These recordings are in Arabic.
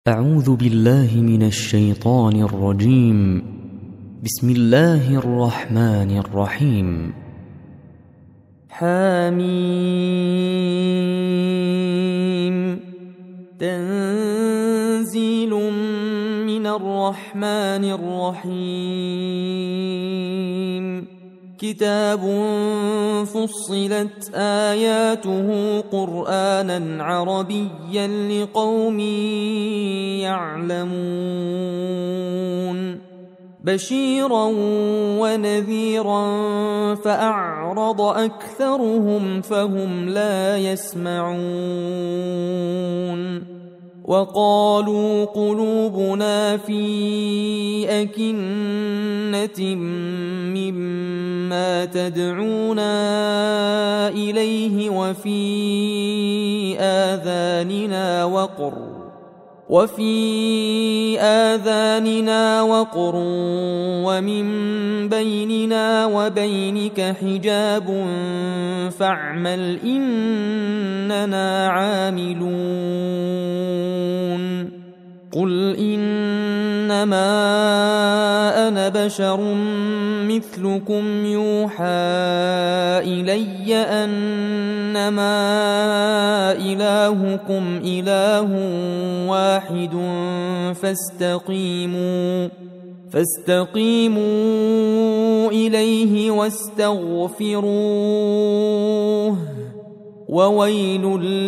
أعوذ بالله من الشيطان الرجيم. بسم الله الرحمن الرحيم. حميم. تنزيل من الرحمن الرحيم. كتاب فصلت آياته قرآنا عربيا لقوم يعلمون بشيرا ونذيرا فأعرض أكثرهم فهم لا يسمعون وقالوا قلوبنا في أكنة مما تدعونا إليه وفي آذاننا وقر ومن بيننا وبينك حجاب فاعمل إننا عاملون قل إنما أنا بشر مثلكم يوحى إلي أنما إلهكم إله واحد فاستقيموا إليه واستغفروه وويل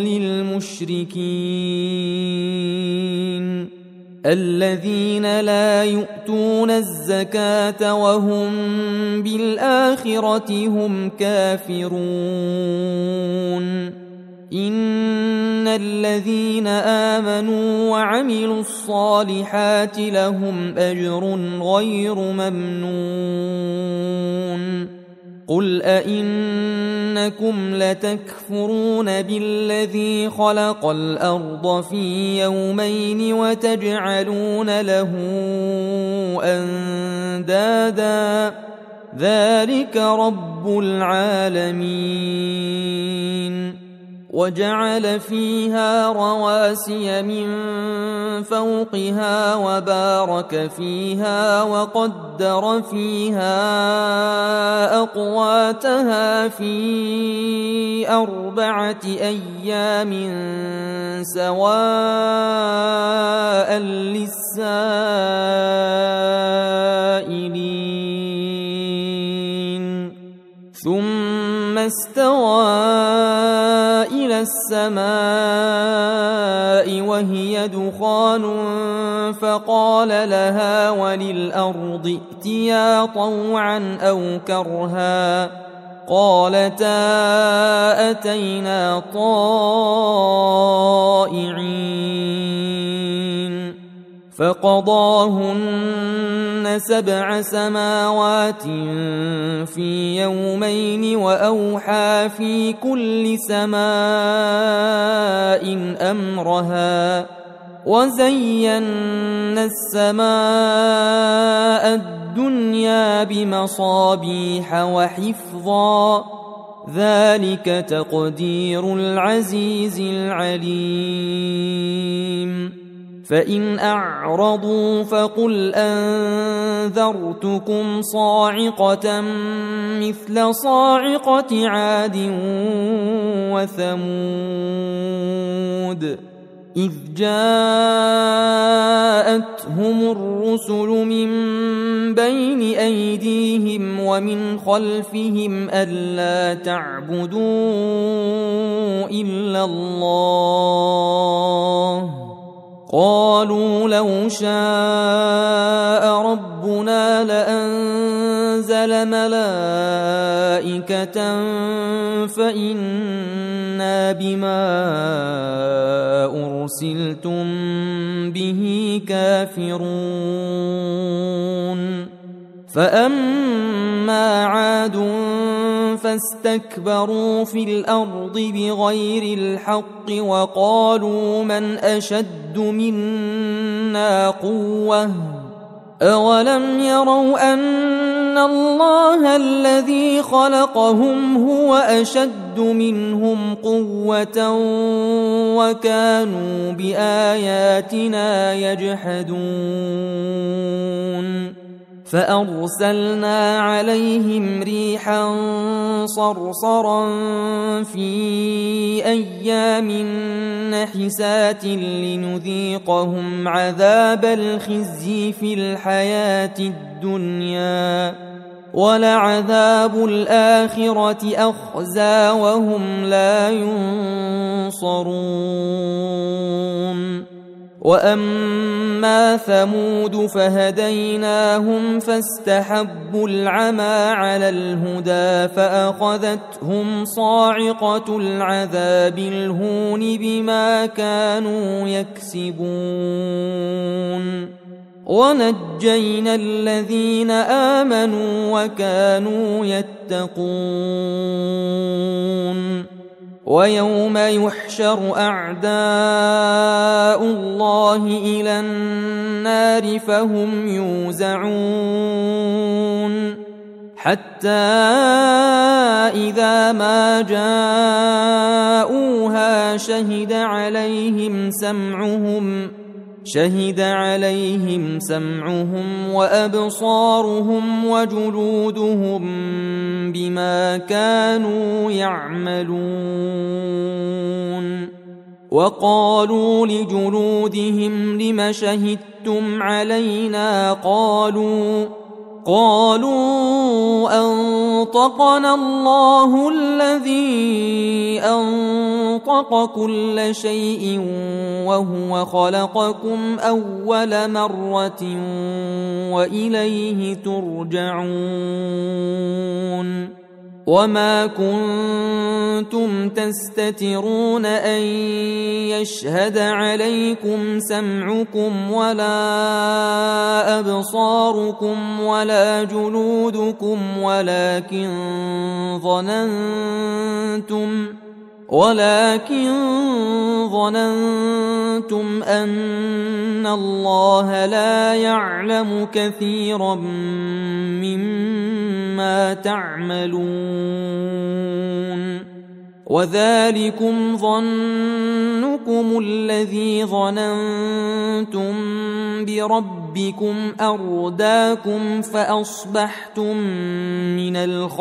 للمشركين الذين لا يؤتون الزكاة وهم بالآخرة هم كافرون إن الذين آمنوا وعملوا الصالحات لهم أجر غير ممنون قل أئنكم لتكفرون بالذي خلق الأرض في يومين وتجعلون له أندادا ذلك رب العالمين وجعل فيها رواسي من فوقها وبارك فيها وقدر فيها أقواتها في 4 أيام سواء للسائلين ثم استوى إلى السماء وهي دخان فقال لها وللأرض ائتيا طوعا أو كرها قالتا أتينا طائعين فقضاهن 7 سماوات في يومين وأوحى في كل سماء أمرها وزينا السماء الدنيا بمصابيح وحفظا ذلك تقدير العزيز العليم فإن أعرضوا فقل أنذرتكم صاعقة مثل صاعقة عاد وثمود إذ جاءتهم الرسل من بين أيديهم ومن خلفهم ألا تعبدوا إلا الله قالوا لو شاء ربنا لأنزل ملائكة فإنا بما أرسلتم به كافرون فأما عاد فاستكبروا في الأرض بغير الحق وقالوا من أشد منا قوة أولم يروا أن الله الذي خلقهم هو أشد أشد منهم قوة وكانوا بآياتنا يجحدون فأرسلنا عليهم ريحا صرصرا في أيام نحسات لنذيقهم عذاب الخزي في الحياة الدنيا ولعذاب الآخرة أخزى وهم لا ينصرون وأما ثمود فهديناهم فاستحبوا العمى على الهدى فأخذتهم صاعقة العذاب الهون بما كانوا يكسبون ونجينا الذين آمنوا وكانوا يتقون ويوم يحشر أعداء الله إلى النار فهم يوزعون حتى إذا ما جاءوها شهد عليهم سمعهم وأبصارهم وجلودهم بما كانوا يعملون وقالوا لجلودهم لم شهدتم علينا قالوا أنطقنا الله الذي أنطق كل شيء وهو خلقكم أول مرة وإليه ترجعون وما كنتم تستترون أن يشهد عليكم سمعكم ولا أبصاركم ولا جلودكم ولكن ظننتم أن الله لا يعلم كثيرا مما تعملون وذلكم ظنكم الذي ظننتم بربكم أرداكم فأصبحتم من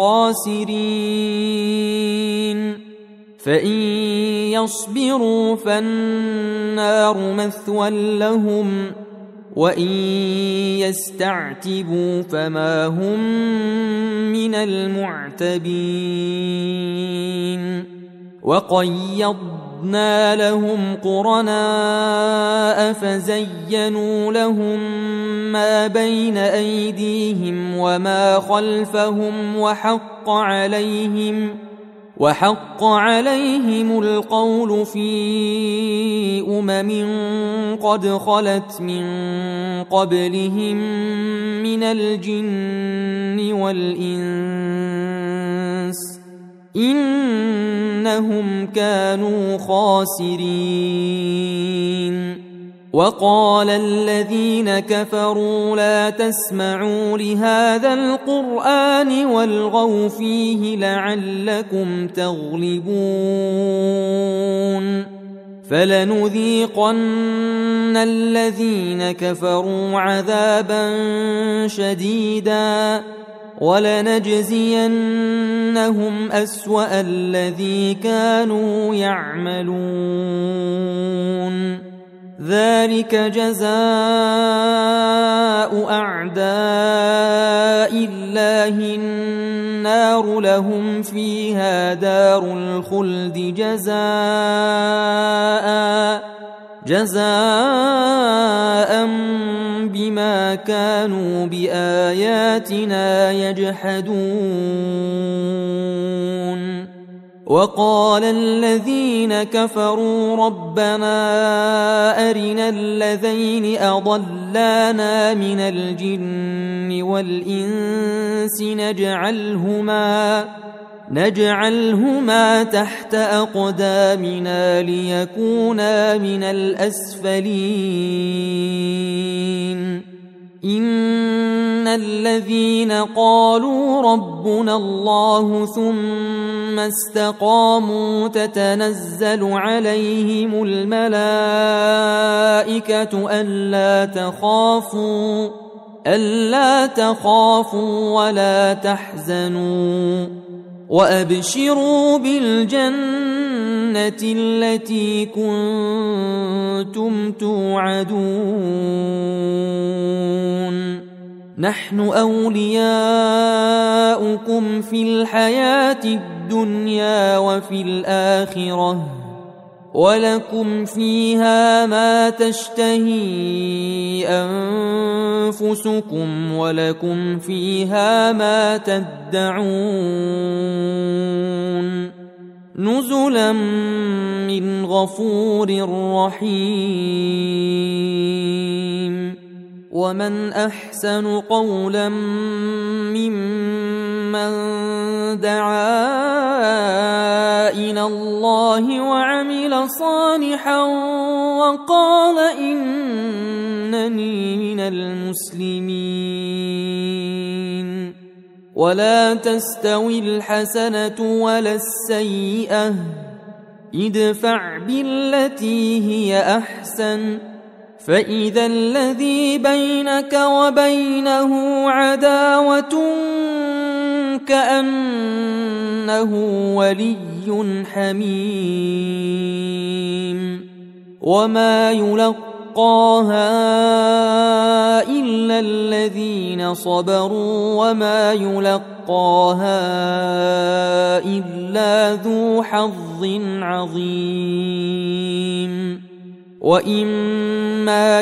الخاسرين فإن يصبروا فالنار مثوى لهم وإن يستعتبوا فما هم من المعتبين وقيضنا لهم قرناء فزينوا لهم ما بين أيديهم وما خلفهم وحق عليهم القول في قد خلت من قبلهم من الجن والإنس إنهم كانوا خاسرين وقال الذين كفروا لا تسمعوا لهذا القرآن والغوا فيه لعلكم تغلبون فلنذيقن الذين كفروا عذابا شديدا ولنجزينهم أسوأ الذي كانوا يعملون ذلك جزاء أعداء الله النار لهم فيها دار الخلد جزاء بما كانوا بآياتنا يجحدون وقال الذين كفروا ربنا أرنا الذين أضلانا من الجن والإنس نجعلهما تحت أقدامنا ليكونا من الأسفلين إن الذين قالوا ربنا الله ثم استقاموا تتنزل عليهم الملائكة ألا تخافوا ولا تحزنوا وأبشروا بالجنة التي كنتم توعدون نحن أولياؤكم في الحياة الدنيا وفي الآخرة ولكم فيها ما تشتهي أنفسكم ولكم فيها ما تدعون نزلا من غفور رحيم ومن أحسن قولا ممن دعا إلى الله وعمل صالحا وقال إنني من المسلمين ولا تستوي الحسنة ولا السيئة ادفع بالتي هي أحسن فإذا الذي بينك وبينه عداوة كأنه ولي حميم وما يلقاها إلا الذين صبروا وما يلقاها إلا ذو حظ عظيم وإما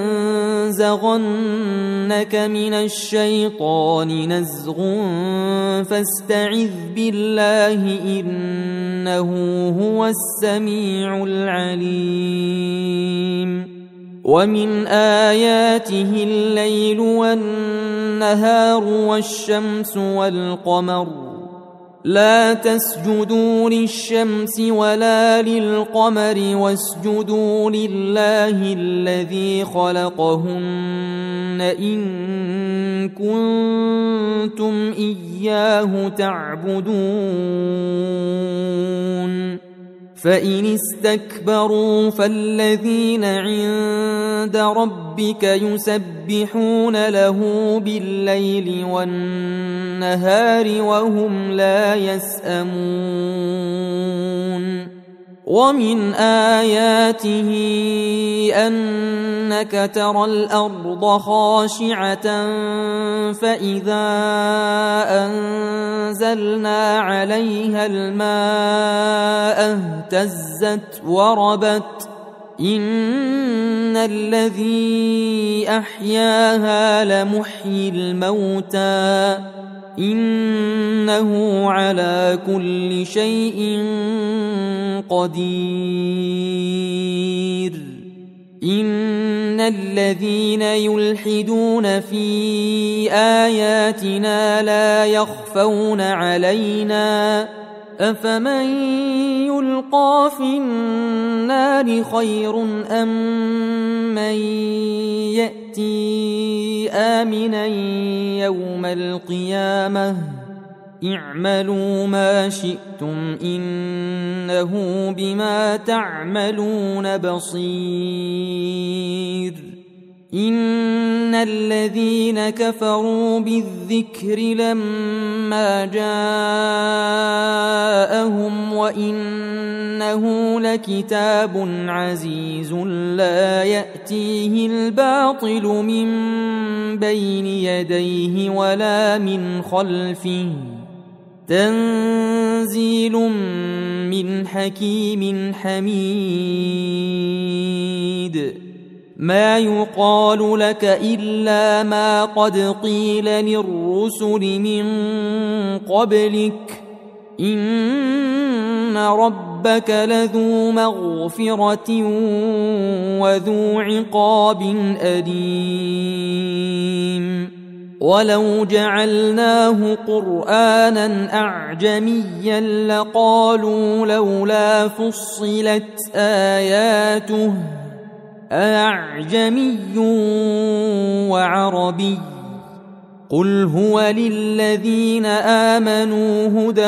ينزغنك من الشيطان نزغ فاستعذ بالله إنه هو السميع العليم ومن آياته الليل والنهار والشمس والقمر لا تسجدوا للشمس ولا للقمر واسجدوا لله الذي خلقهن إن كنتم إياه تعبدون فإن استكبروا فالذين عند ربك يسبحون له بالليل والنهار وهم لا يسأمون ومن آياته أنك ترى الأرض خاشعة فإذا أنزلنا عليها الماء اهتزت وربت إن الذي أحياها لمحيي الموتى إنه على كل شيء قدير إن الذين يلحدون في آياتنا لا يخفون علينا أفمن يلقى في النار خير أم من يأتي آمنا يوم القيامة اعملوا ما شئتم إنه بما تعملون بصير إن الذين كفروا بالذكر لما جاءهم وإنه لكتاب عزيز لا يأتيه الباطل من بين يديه ولا من خلفه تنزيل من حكيم حميد ما يقال لك إلا ما قد قيل للرسل من قبلك إن ربك لذو مغفرة وذو عقاب أليم ولو جعلناه قرآنا أعجميا لقالوا لولا فصلت آياته أأعجمي وعربي قل هو للذين آمنوا هدى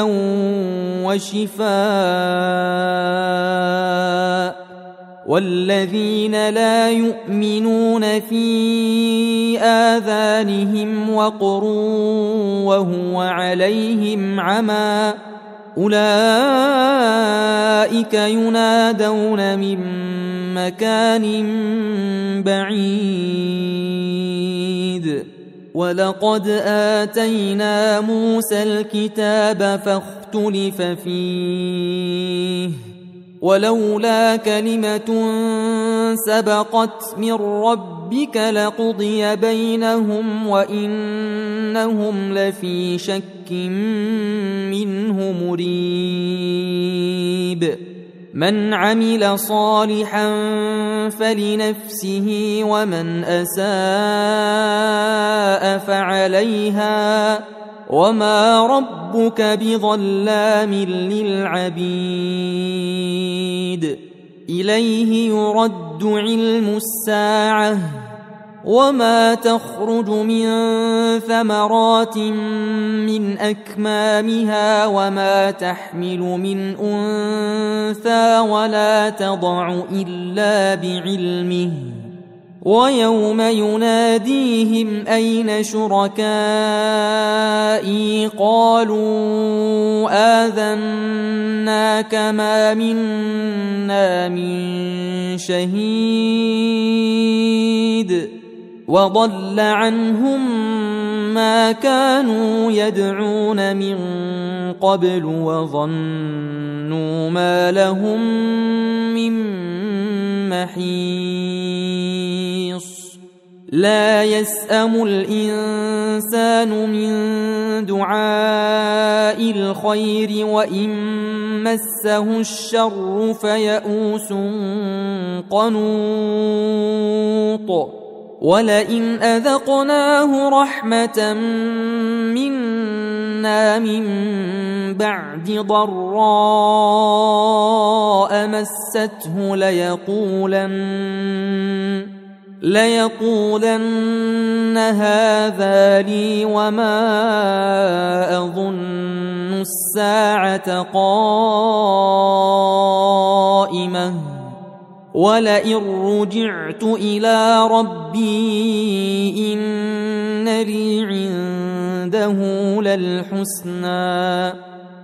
وشفاء والذين لا يؤمنون في آذانهم وقر وهو عليهم عمى أولئك ينادون من مكان بعيد ولقد آتينا موسى الكتاب فاختلف فيه ولولا كلمة سبقت من ربك لقضي بينهم وإنهم لفي شك منه مريب من عمل صالحا فلنفسه ومن أساء فعليها وما ربك بظلام للعبيد إليه يرد علم الساعة وما تخرج من ثمرات من أكمامها وما تحمل من أنثى ولا تضع إلا بعلمه ويوم يناديهم أين شركائي قالوا آذناك ما منا من شهيد وضل عنهم ما كانوا يدعون من قبل وظنوا ما لهم من محيص لا يسأم الإنسان من دعاء الخير وإن مسه الشر فيئوس قنوط ولئن أذقناه رحمة منا من بعد ضراء مسته ليقولن هذا لي وما أظن الساعة قائمة ولئن رجعت إلى ربي إن لي عنده للحسنى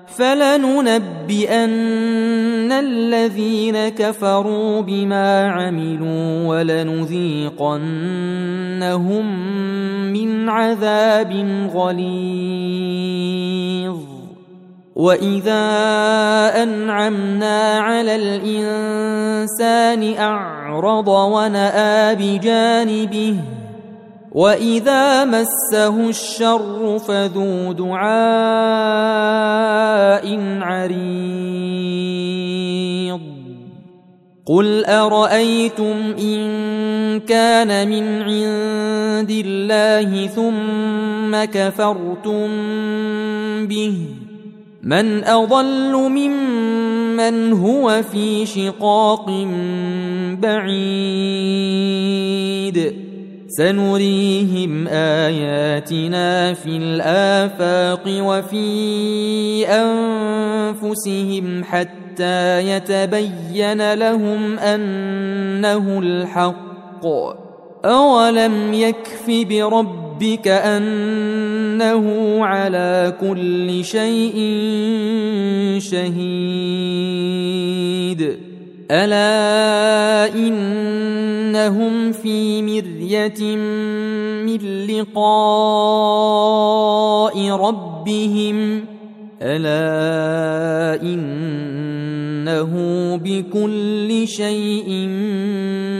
فلننبئن الذين كفروا بما عملوا ولنذيقنهم من عذاب غليظ وإذا أنعمنا على الإنسان أعرض ونأى بجانبه وإذا مسه الشر فذو دعاء عريض قل أرأيتم إن كان من عند الله ثم كفرتم به من أضل ممن هو في شقاق بعيد سنريهم آياتنا في الآفاق وفي أنفسهم حتى يتبين لهم أنه الحق أولم يكف بربك أنه على كل شيء شهيد ألا إنهم في مرية من لقاء ربهم ألا إنه بكل شيء